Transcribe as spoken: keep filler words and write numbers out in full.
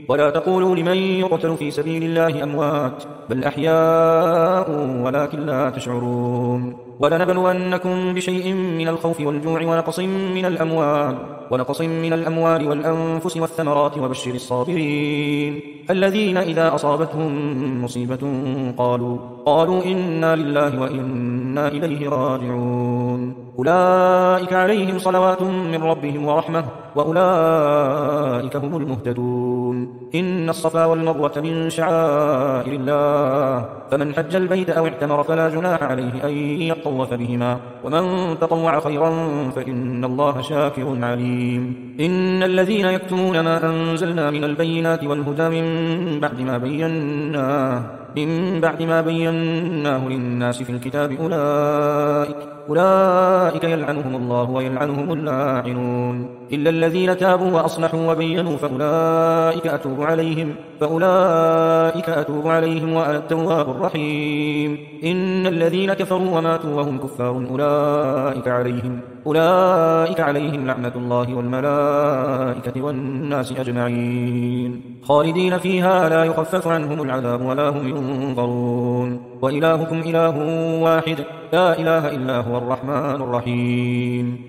ولا تقولوا لمن يقتل في سبيل الله أموات بل أحياء ولكن لا تشعرون ولنبلونكم بشيء من الخوف والجوع ونقص من الأموال ونقص من الأموال والأنفس والثمرات وبشر الصابرين الذين إذا أصابتهم مصيبة قالوا قالوا إنا لله وإنا إليه راجعون أولئك عليهم صلوات من ربهم ورحمة وأولئك هم المهتدون إن الصفا والمروة من شعائر الله فمن حج البيت أو اعتمر فلا جناح عليه أن يطوف بهما ومن تطوع خيرا فإن الله شاكر عليم إن الذين يكتمون ما أنزلنا من البينات والهدى من بعد ما بيناه من بعد ما بيناه للناس في الكتاب أولئك أولئك يلعنهم الله ويلعنهم اللاعنون إلا الذين تابوا وأصلحوا وبينوا فأولئك أتوب عليهم فأولئك أتوب عليهم وأنا التواب الرحيم إن الذين كفروا وماتوا وهم كفار أولئك عليهم أولئك عليهم لعنة الله والملائكة والناس أجمعين خالدين فيها لا يخفف عنهم العذاب ولا هم ينظرون وإلهكم إله واحد لا إله إلا هو الرحمن الرحيم